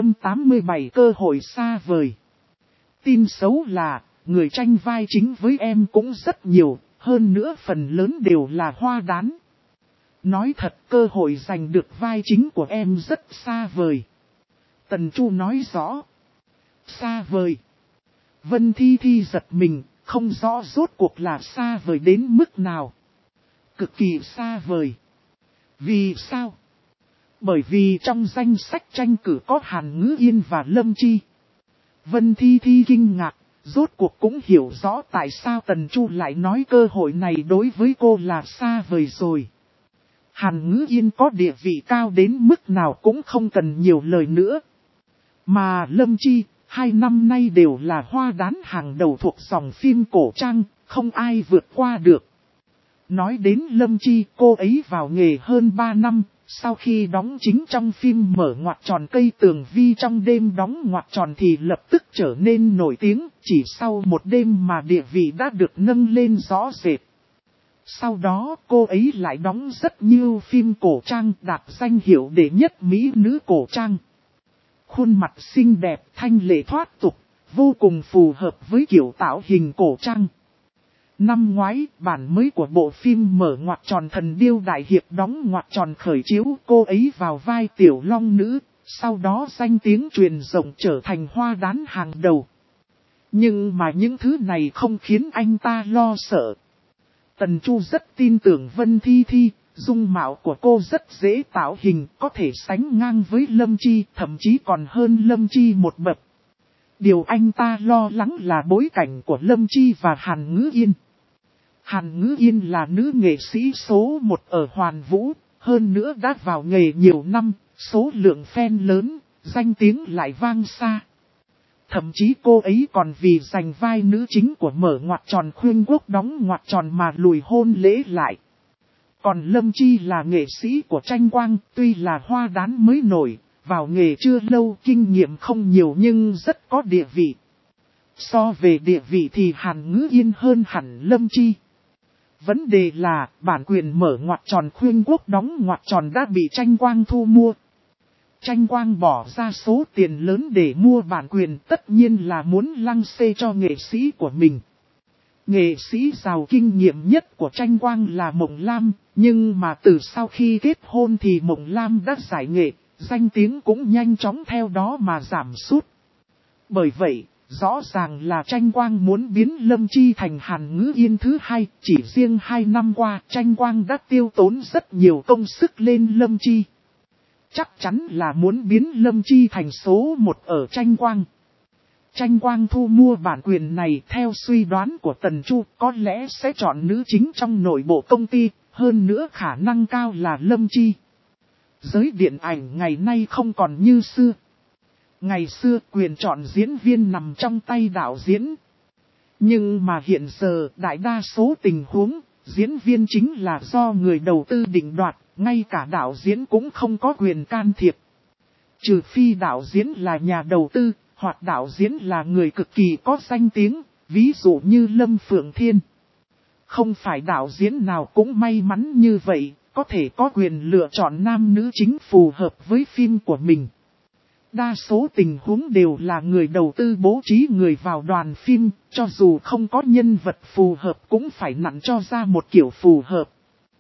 987 cơ hội xa vời. Tin xấu là, người tranh vai chính với em cũng rất nhiều, hơn nữa phần lớn đều là hoa đán. Nói thật, cơ hội giành được vai chính của em rất xa vời. Tần Chu nói rõ. Xa vời. Vân Thi Thi giật mình, không rõ rốt cuộc là xa vời đến mức nào. Cực kỳ xa vời. Vì sao? Bởi vì trong danh sách tranh cử có Hàn Ngữ Yên và Lâm Chi. Vân Thi Thi kinh ngạc, rốt cuộc cũng hiểu rõ tại sao Tần Chu lại nói cơ hội này đối với cô là xa vời rồi. Hàn Ngữ Yên có địa vị cao đến mức nào cũng không cần nhiều lời nữa. Mà Lâm Chi, 2 năm nay đều là hoa đán hàng đầu thuộc dòng phim cổ trang, không ai vượt qua được. Nói đến Lâm Chi, cô ấy vào nghề hơn 3 năm, sau khi đóng chính trong phim Mở ngoặc tròn Cây Tường Vi trong đêm đóng ngoặc tròn thì lập tức trở nên nổi tiếng, chỉ sau một đêm mà địa vị đã được nâng lên rõ rệt. Sau đó cô ấy lại đóng rất nhiều phim cổ trang đạt danh hiệu đệ nhất mỹ nữ cổ trang. Khuôn mặt xinh đẹp, thanh lệ thoát tục, vô cùng phù hợp với kiểu tạo hình cổ trang. Năm ngoái, bản mới của bộ phim Mở ngoặc tròn Thần Điêu Đại Hiệp đóng ngoặc tròn khởi chiếu, cô ấy vào vai tiểu long nữ, sau đó danh tiếng truyền rộng trở thành hoa đán hàng đầu. Nhưng mà những thứ này không khiến anh ta lo sợ. Tần Chu rất tin tưởng Vân Thi Thi, dung mạo của cô rất dễ tạo hình, có thể sánh ngang với Lâm Chi, thậm chí còn hơn Lâm Chi một bậc. Điều anh ta lo lắng là bối cảnh của Lâm Chi và Hàn Ngữ Yên. Hàn Ngữ Yên là nữ nghệ sĩ số 1 ở Hoàn Vũ, hơn nữa đã vào nghề nhiều năm, số lượng fan lớn, danh tiếng lại vang xa. Thậm chí cô ấy còn vì giành vai nữ chính của mở ngoặc tròn khuyên quốc đóng ngoặc tròn mà lùi hôn lễ lại. Còn Lâm Chi là nghệ sĩ của tranh quang, tuy là hoa đán mới nổi, vào nghề chưa lâu, kinh nghiệm không nhiều nhưng rất có địa vị. So về địa vị thì Hàn Ngữ Yên hơn hẳn Lâm Chi. Vấn đề là bản quyền mở ngoặc tròn khuyên quốc đóng ngoặc tròn đã bị tranh quang thu mua. Tranh quang bỏ ra số tiền lớn để mua bản quyền, tất nhiên là muốn lăng xê cho nghệ sĩ của mình. Nghệ sĩ giàu kinh nghiệm nhất của tranh quang là Mộng Lam, nhưng mà từ sau khi kết hôn thì Mộng Lam đã giải nghệ, danh tiếng cũng nhanh chóng theo đó mà giảm sút. Bởi vậy, rõ ràng là tranh quang muốn biến Lâm Chi thành Hàn Ngữ Yên thứ hai, chỉ riêng 2 năm qua tranh quang đã tiêu tốn rất nhiều công sức lên Lâm Chi. Chắc chắn là muốn biến Lâm Chi thành số 1 ở tranh quang. Tranh quang thu mua bản quyền này theo suy đoán của Tần Chu có lẽ sẽ chọn nữ chính trong nội bộ công ty, hơn nữa khả năng cao là Lâm Chi. Giới điện ảnh ngày nay không còn như xưa. Ngày xưa quyền chọn diễn viên nằm trong tay đạo diễn. Nhưng mà hiện giờ đại đa số tình huống, diễn viên chính là do người đầu tư định đoạt, ngay cả đạo diễn cũng không có quyền can thiệp. Trừ phi đạo diễn là nhà đầu tư, hoặc đạo diễn là người cực kỳ có danh tiếng, ví dụ như Lâm Phượng Thiên. Không phải đạo diễn nào cũng may mắn như vậy, có thể có quyền lựa chọn nam nữ chính phù hợp với phim của mình. Đa số tình huống đều là người đầu tư bố trí người vào đoàn phim, cho dù không có nhân vật phù hợp cũng phải nặn cho ra một kiểu phù hợp.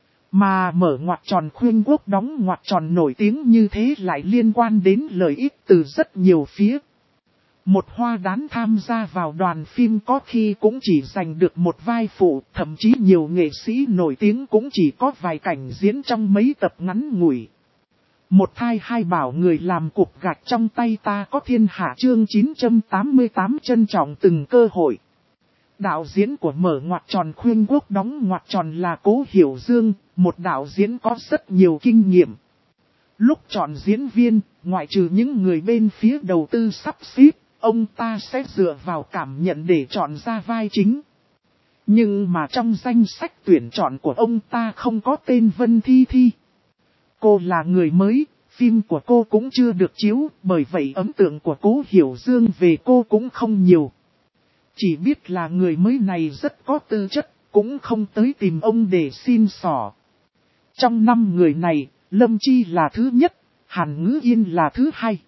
Mà mở ngoặc tròn khuyên quốc đóng ngoặc tròn nổi tiếng như thế lại liên quan đến lợi ích từ rất nhiều phía. Một hoa đán tham gia vào đoàn phim có khi cũng chỉ giành được một vai phụ, thậm chí nhiều nghệ sĩ nổi tiếng cũng chỉ có vài cảnh diễn trong mấy tập ngắn ngủi. Một thai hai bảo người làm cục gạch trong tay ta có thiên hạ chương 988 trân trọng từng cơ hội. Đạo diễn của mở ngoặc tròn khuyên quốc đóng ngoặc tròn là Cố Hiểu Dương, một đạo diễn có rất nhiều kinh nghiệm. Lúc chọn diễn viên, ngoại trừ những người bên phía đầu tư sắp xếp, ông ta sẽ dựa vào cảm nhận để chọn ra vai chính. Nhưng mà trong danh sách tuyển chọn của ông ta không có tên Vân Thi Thi. Cô là người mới, phim của cô cũng chưa được chiếu, bởi vậy ấn tượng của Cố Hiểu Dương về cô cũng không nhiều. Chỉ biết là người mới này rất có tư chất, cũng không tới tìm ông để xin xỏ. Trong 5 người này, Lâm Chi là thứ nhất, Hàn Ngữ Yên là thứ hai.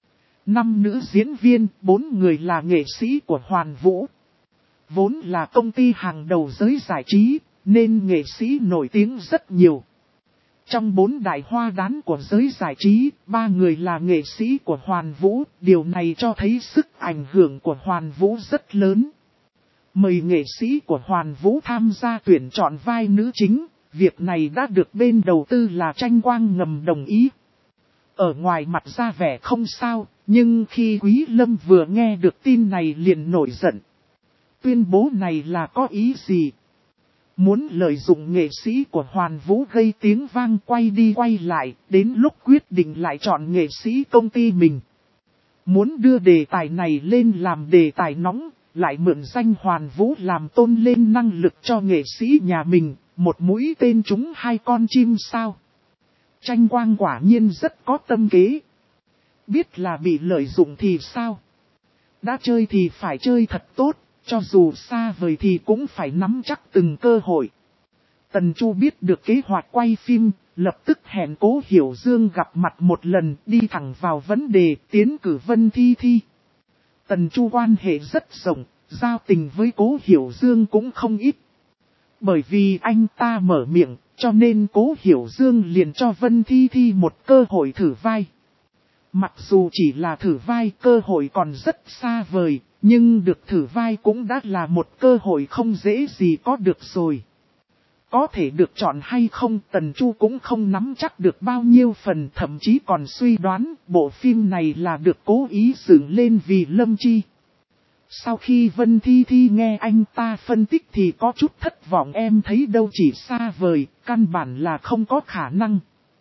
5 nữ diễn viên, 4 người là nghệ sĩ của Hoàn Vũ. Vốn là công ty hàng đầu giới giải trí, nên nghệ sĩ nổi tiếng rất nhiều. Trong 4 đại hoa đán của giới giải trí, 3 người là nghệ sĩ của Hoàn Vũ, điều này cho thấy sức ảnh hưởng của Hoàn Vũ rất lớn. Mời nghệ sĩ của Hoàn Vũ tham gia tuyển chọn vai nữ chính, việc này đã được bên đầu tư là Tranh Quang ngầm đồng ý. Ở ngoài mặt ra vẻ không sao, nhưng khi Quý Lâm vừa nghe được tin này liền nổi giận. Tuyên bố này là có ý gì? Muốn lợi dụng nghệ sĩ của Hoàn Vũ gây tiếng vang quay đi quay lại, đến lúc quyết định lại chọn nghệ sĩ công ty mình. Muốn đưa đề tài này lên làm đề tài nóng, lại mượn danh Hoàn Vũ làm tôn lên năng lực cho nghệ sĩ nhà mình, một mũi tên trúng 2 con chim sao. Tranh Quang quả nhiên rất có tâm kế. Biết là bị lợi dụng thì sao? Đã chơi thì phải chơi thật tốt. Cho dù xa vời thì cũng phải nắm chắc từng cơ hội. Tần Chu biết được kế hoạch quay phim, lập tức hẹn Cố Hiểu Dương gặp mặt một lần, đi thẳng vào vấn đề tiến cử Vân Thi Thi. Tần Chu quan hệ rất rộng, giao tình với Cố Hiểu Dương cũng không ít. Bởi vì anh ta mở miệng, cho nên Cố Hiểu Dương liền cho Vân Thi Thi một cơ hội thử vai. Mặc dù chỉ là thử vai, cơ hội còn rất xa vời. Nhưng được thử vai cũng đã là một cơ hội không dễ gì có được rồi. Có thể được chọn hay không Tần Chu cũng không nắm chắc được bao nhiêu phần, thậm chí còn suy đoán bộ phim này là được cố ý dựng lên vì Lâm Chi. Sau khi Vân Thi Thi nghe anh ta phân tích thì có chút thất vọng, em thấy đâu chỉ xa vời, căn bản là không có khả năng.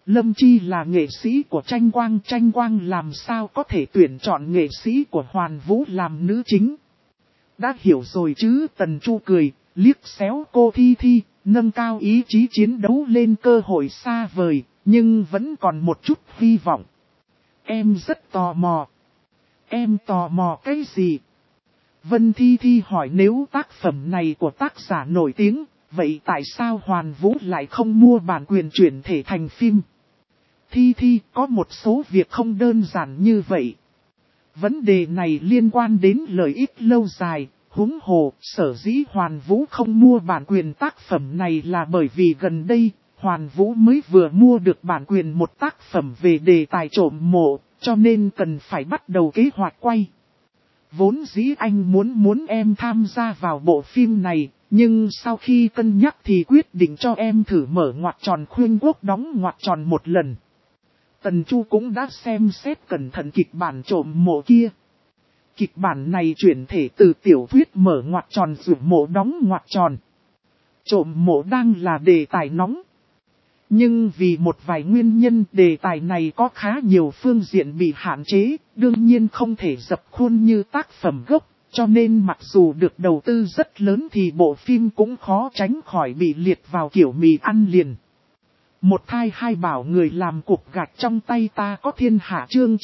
Lâm Chi là nghệ sĩ của tranh quang làm sao có thể tuyển chọn nghệ sĩ của Hoàn Vũ làm nữ chính. Đã hiểu rồi chứ, Tần Chu cười, liếc xéo cô Thi Thi, nâng cao ý chí chiến đấu lên cơ hội xa vời, nhưng vẫn còn một chút hy vọng. Em rất tò mò. Em tò mò cái gì? Vân Thi Thi hỏi, nếu tác phẩm này của tác giả nổi tiếng, vậy tại sao Hoàn Vũ lại không mua bản quyền chuyển thể thành phim? Thi Thi, có một số việc không đơn giản như vậy. Vấn đề này liên quan đến lợi ích lâu dài, huống hồ, sở dĩ Hoàn Vũ không mua bản quyền tác phẩm này là bởi vì gần đây, Hoàn Vũ mới vừa mua được bản quyền một tác phẩm về đề tài trộm mộ, cho nên cần phải bắt đầu kế hoạch quay. Vốn dĩ anh muốn em tham gia vào bộ phim này, nhưng sau khi cân nhắc thì quyết định cho em thử mở ngoặc tròn khuyên quốc đóng ngoặc tròn một lần. Tần Chu cũng đã xem xét cẩn thận kịch bản trộm mộ kia. Kịch bản này chuyển thể từ tiểu thuyết mở ngoặc tròn rủ mộ đóng ngoặc tròn. Trộm mộ đang là đề tài nóng. Nhưng vì một vài nguyên nhân đề tài này có khá nhiều phương diện bị hạn chế, đương nhiên không thể dập khuôn như tác phẩm gốc, cho nên mặc dù được đầu tư rất lớn thì bộ phim cũng khó tránh khỏi bị liệt vào kiểu mì ăn liền. Một thai hai bảo người làm cục gạch trong tay ta có thiên hạ chương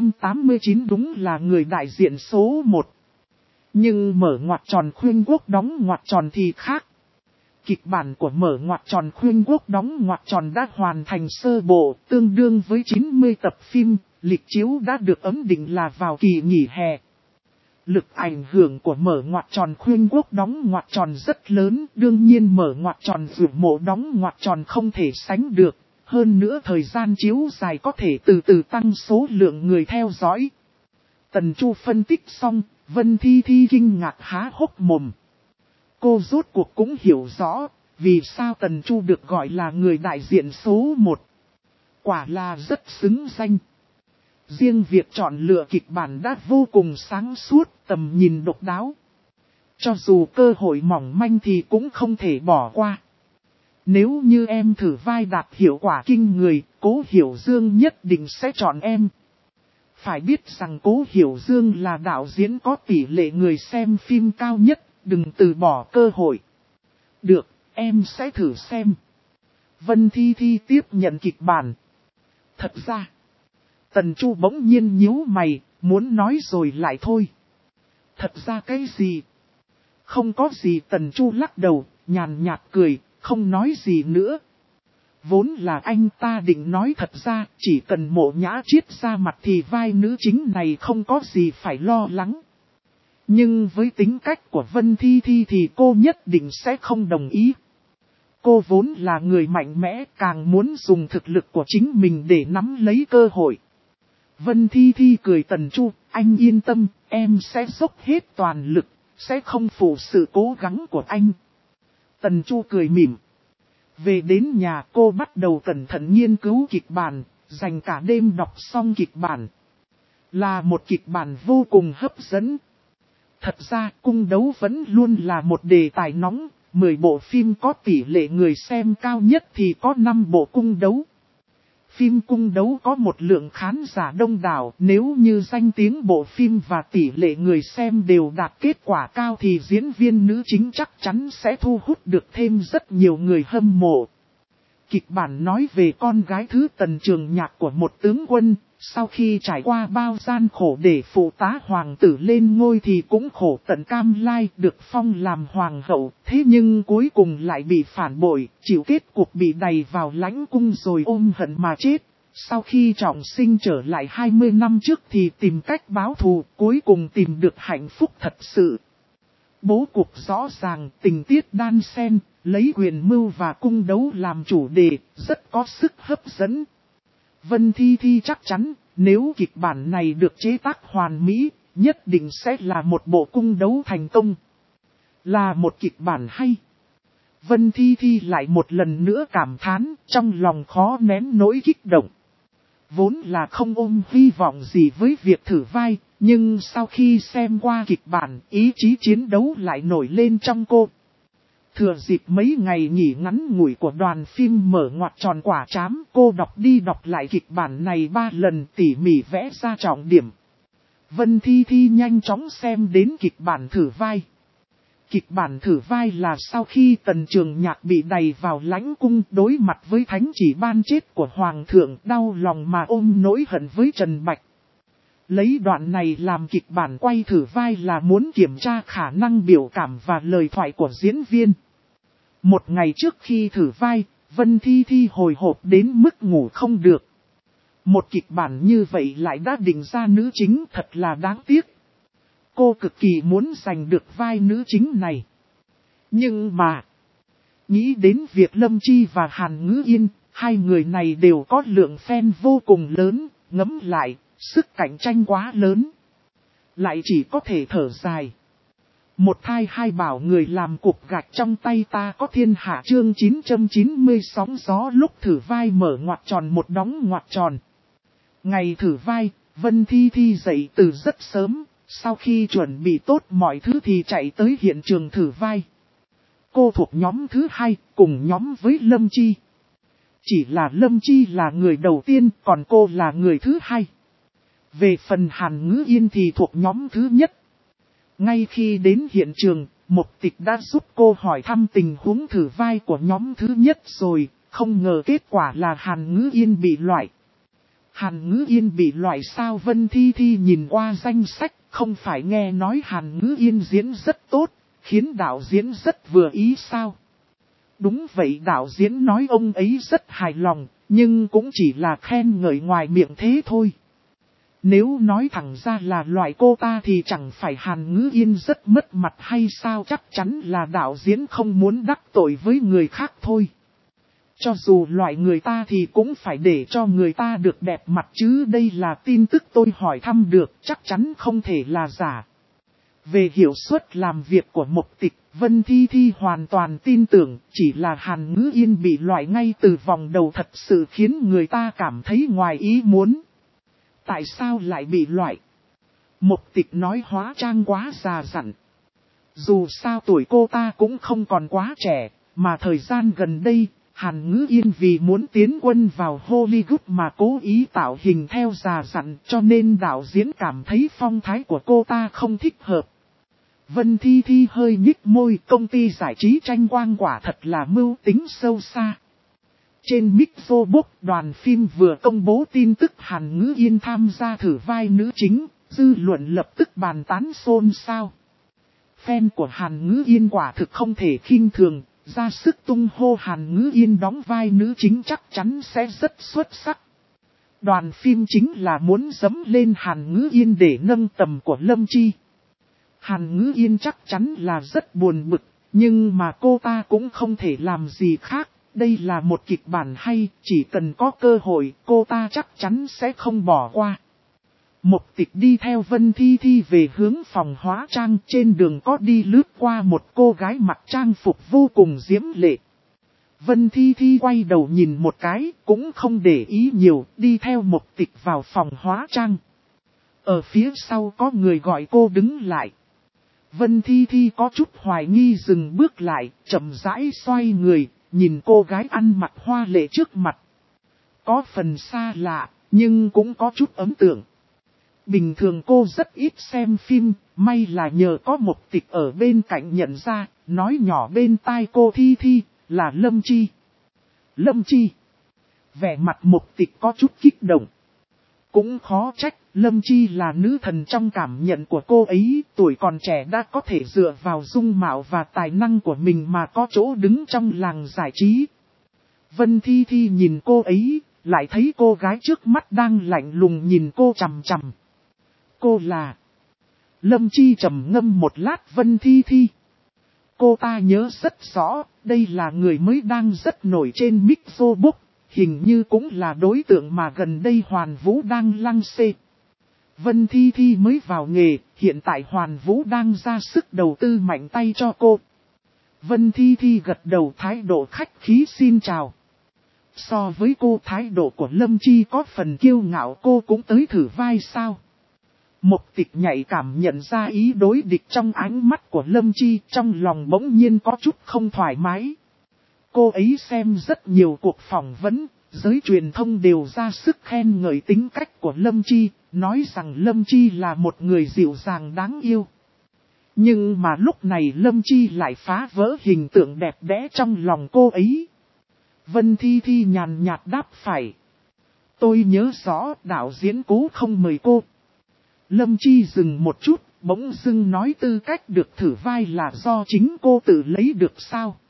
989 đúng là người đại diện số 1. Nhưng mở ngoặc tròn khuyên quốc đóng ngoặc tròn thì khác. Kịch bản của mở ngoặc tròn khuyên quốc đóng ngoặc tròn đã hoàn thành sơ bộ, tương đương với 90 tập phim, lịch chiếu đã được ấn định là vào kỳ nghỉ hè. Lực ảnh hưởng của mở ngoặc tròn khuyên quốc đóng ngoặc tròn rất lớn, đương nhiên mở ngoặc tròn rủ mộ đóng ngoặc tròn không thể sánh được, hơn nữa thời gian chiếu dài có thể từ từ tăng số lượng người theo dõi. Tần Chu phân tích xong, Vân Thi Thi kinh ngạc há hốc mồm. Cô rốt cuộc cũng hiểu rõ, vì sao Tần Chu được gọi là người đại diện số 1. Quả là rất xứng danh. Riêng việc chọn lựa kịch bản đã vô cùng sáng suốt, tầm nhìn độc đáo. Cho dù cơ hội mỏng manh thì cũng không thể bỏ qua. Nếu như em thử vai đạt hiệu quả kinh người, Cố Hiểu Dương nhất định sẽ chọn em. Phải biết rằng Cố Hiểu Dương là đạo diễn có tỷ lệ người xem phim cao nhất, đừng từ bỏ cơ hội. Được, em sẽ thử xem. Vân Thi Thi tiếp nhận kịch bản. Thật ra, Tần Chu bỗng nhiên nhíu mày, muốn nói rồi lại thôi. Thật ra cái gì? Không có gì, Tần Chu lắc đầu, nhàn nhạt cười, không nói gì nữa. Vốn là anh ta định nói thật ra, chỉ cần Mộ Nhã Chiết ra mặt thì vai nữ chính này không có gì phải lo lắng. Nhưng với tính cách của Vân Thi Thi thì cô nhất định sẽ không đồng ý. Cô vốn là người mạnh mẽ, càng muốn dùng thực lực của chính mình để nắm lấy cơ hội. Vân Thi Thi cười, Tần Chu, anh yên tâm, em sẽ dốc hết toàn lực, sẽ không phụ sự cố gắng của anh. Tần Chu cười mỉm. Về đến nhà cô bắt đầu cẩn thận nghiên cứu kịch bản, dành cả đêm đọc xong kịch bản. Là một kịch bản vô cùng hấp dẫn. Thật ra cung đấu vẫn luôn là một đề tài nóng, 10 bộ phim có tỷ lệ người xem cao nhất thì có 5 bộ cung đấu. Phim cung đấu có một lượng khán giả đông đảo, nếu như danh tiếng bộ phim và tỷ lệ người xem đều đạt kết quả cao thì diễn viên nữ chính chắc chắn sẽ thu hút được thêm rất nhiều người hâm mộ. Kịch bản nói về con gái thứ Tần Trường Nhạc của một tướng quân, sau khi trải qua bao gian khổ để phụ tá hoàng tử lên ngôi thì cũng khổ tận cam lai, được phong làm hoàng hậu, thế nhưng cuối cùng lại bị phản bội, chịu kết cục bị đày vào lãnh cung rồi ôm hận mà chết. Sau khi trọng sinh trở lại 20 năm trước thì tìm cách báo thù, cuối cùng tìm được hạnh phúc thật sự. Bố cục rõ ràng, tình tiết đan xen, lấy quyền mưu và cung đấu làm chủ đề, rất có sức hấp dẫn. Vân Thi Thi chắc chắn, nếu kịch bản này được chế tác hoàn mỹ, nhất định sẽ là một bộ cung đấu thành công. Là một kịch bản hay. Vân Thi Thi lại một lần nữa cảm thán, trong lòng khó nén nỗi kích động. Vốn là không ôm hy vọng gì với việc thử vai, nhưng sau khi xem qua kịch bản, ý chí chiến đấu lại nổi lên trong cô. Thừa dịp mấy ngày nghỉ ngắn ngủi của đoàn phim mở ngoặc tròn quả trám, cô đọc đi đọc lại kịch bản này 3 lần tỉ mỉ vẽ ra trọng điểm. Vân Thi Thi nhanh chóng xem đến kịch bản thử vai. Kịch bản thử vai là sau khi Tần Trường Nhạc bị đày vào lãnh cung đối mặt với thánh chỉ ban chết của Hoàng thượng, đau lòng mà ôm nỗi hận với Trần Bạch. Lấy đoạn này làm kịch bản quay thử vai là muốn kiểm tra khả năng biểu cảm và lời thoại của diễn viên. Một ngày trước khi thử vai, Vân Thi Thi hồi hộp đến mức ngủ không được. Một kịch bản như vậy lại đã định ra nữ chính, thật là đáng tiếc. Cô cực kỳ muốn giành được vai nữ chính này. Nhưng mà, nghĩ đến việc Lâm Chi và Hàn Ngữ Yên, hai người này đều có lượng fan vô cùng lớn, ngẫm lại, sức cạnh tranh quá lớn. Lại chỉ có thể thở dài. Một thai hai bảo người làm cục gạch trong tay ta có thiên hạ chương 990 sóng gió lúc thử vai mở ngoặc tròn một đóng ngoặc tròn. Ngày thử vai, Vân Thi Thi dậy từ rất sớm, sau khi chuẩn bị tốt mọi thứ thì chạy tới hiện trường thử vai. Cô thuộc nhóm thứ 2, cùng nhóm với Lâm Chi. Chỉ là Lâm Chi là người đầu tiên, còn cô là người thứ 2. Về phần Hàn Ngữ Yên thì thuộc nhóm thứ nhất. Ngay khi đến hiện trường, Mộc Tịch đã giúp cô hỏi thăm tình huống thử vai của nhóm thứ nhất rồi, không ngờ kết quả là Hàn Ngữ Yên bị loại. Hàn Ngữ Yên bị loại sao? Vân Thi Thi nhìn qua danh sách, không phải nghe nói Hàn Ngữ Yên diễn rất tốt, khiến đạo diễn rất vừa ý sao? Đúng vậy, đạo diễn nói ông ấy rất hài lòng, nhưng cũng chỉ là khen ngợi ngoài miệng thế thôi. Nếu nói thẳng ra là loại cô ta thì chẳng phải Hàn Ngữ Yên rất mất mặt hay sao? Chắc chắn là đạo diễn không muốn đắc tội với người khác thôi. Cho dù loại người ta thì cũng phải để cho người ta được đẹp mặt chứ, đây là tin tức tôi hỏi thăm được, chắc chắn không thể là giả. Về hiệu suất làm việc của Mộc Tịch, Vân Thi Thi hoàn toàn tin tưởng, chỉ là Hàn Ngữ Yên bị loại ngay từ vòng đầu thật sự khiến người ta cảm thấy ngoài ý muốn. Tại sao lại bị loại? Mộc Tịch nói hóa trang quá già dặn. Dù sao tuổi cô ta cũng không còn quá trẻ, mà thời gian gần đây, Hàn Ngữ Yên vì muốn tiến quân vào Hollywood mà cố ý tạo hình theo già dặn, cho nên đạo diễn cảm thấy phong thái của cô ta không thích hợp. Vân Thi Thi hơi nhích môi, công ty giải trí Tranh Quang quả thật là mưu tính sâu xa. Trên Mixobox, đoàn phim vừa công bố tin tức Hàn Ngữ Yên tham gia thử vai nữ chính, dư luận lập tức bàn tán xôn xao. Fan của Hàn Ngữ Yên quả thực không thể khinh thường, ra sức tung hô Hàn Ngữ Yên đóng vai nữ chính chắc chắn sẽ rất xuất sắc. Đoàn phim chính là muốn dẫm lên Hàn Ngữ Yên để nâng tầm của Lâm Chi. Hàn Ngữ Yên chắc chắn là rất buồn bực, nhưng mà cô ta cũng không thể làm gì khác. Đây là một kịch bản hay, chỉ cần có cơ hội, cô ta chắc chắn sẽ không bỏ qua. Mộc Tịch đi theo Vân Thi Thi về hướng phòng hóa trang, trên đường có đi lướt qua một cô gái mặc trang phục vô cùng diễm lệ. Vân Thi Thi quay đầu nhìn một cái, cũng không để ý nhiều, đi theo Mộc Tịch vào phòng hóa trang. Ở phía sau có người gọi cô đứng lại. Vân Thi Thi có chút hoài nghi dừng bước lại, chậm rãi xoay người, nhìn cô gái ăn mặc hoa lệ trước mặt. Có phần xa lạ, nhưng cũng có chút ấn tượng. Bình thường cô rất ít xem phim, may là nhờ có Mộc Tịch ở bên cạnh nhận ra, nói nhỏ bên tai cô Thi Thi, là Lâm Chi. Lâm Chi. Vẻ mặt Mộc Tịch có chút kích động. Cũng khó trách, Lâm Chi là nữ thần trong cảm nhận của cô ấy, tuổi còn trẻ đã có thể dựa vào dung mạo và tài năng của mình mà có chỗ đứng trong làng giải trí. Vân Thi Thi nhìn cô ấy, lại thấy cô gái trước mắt đang lạnh lùng nhìn cô chằm chằm. Cô là... Lâm Chi trầm ngâm một lát. Vân Thi Thi. Cô ta nhớ rất rõ, đây là người mới đang rất nổi trên Mixobox, hình như cũng là đối tượng mà gần đây Hoàn Vũ đang lăng xê. Vân Thi Thi mới vào nghề, hiện tại Hoàn Vũ đang ra sức đầu tư mạnh tay cho cô. Vân Thi Thi gật đầu thái độ khách khí xin chào. So với cô thái độ của Lâm Chi có phần kiêu ngạo, cô cũng tới thử vai sao? Mộc Tịch nhạy cảm nhận ra ý đối địch trong ánh mắt của Lâm Chi, trong lòng bỗng nhiên có chút không thoải mái. Cô ấy xem rất nhiều cuộc phỏng vấn, giới truyền thông đều ra sức khen ngợi tính cách của Lâm Chi, nói rằng Lâm Chi là một người dịu dàng đáng yêu. Nhưng mà lúc này Lâm Chi lại phá vỡ hình tượng đẹp đẽ trong lòng cô ấy. Vân Thi Thi nhàn nhạt đáp phải. Tôi nhớ rõ đạo diễn Cố không mời cô. Lâm Chi dừng một chút, bỗng dưng nói tư cách được thử vai là do chính cô tự lấy được sao.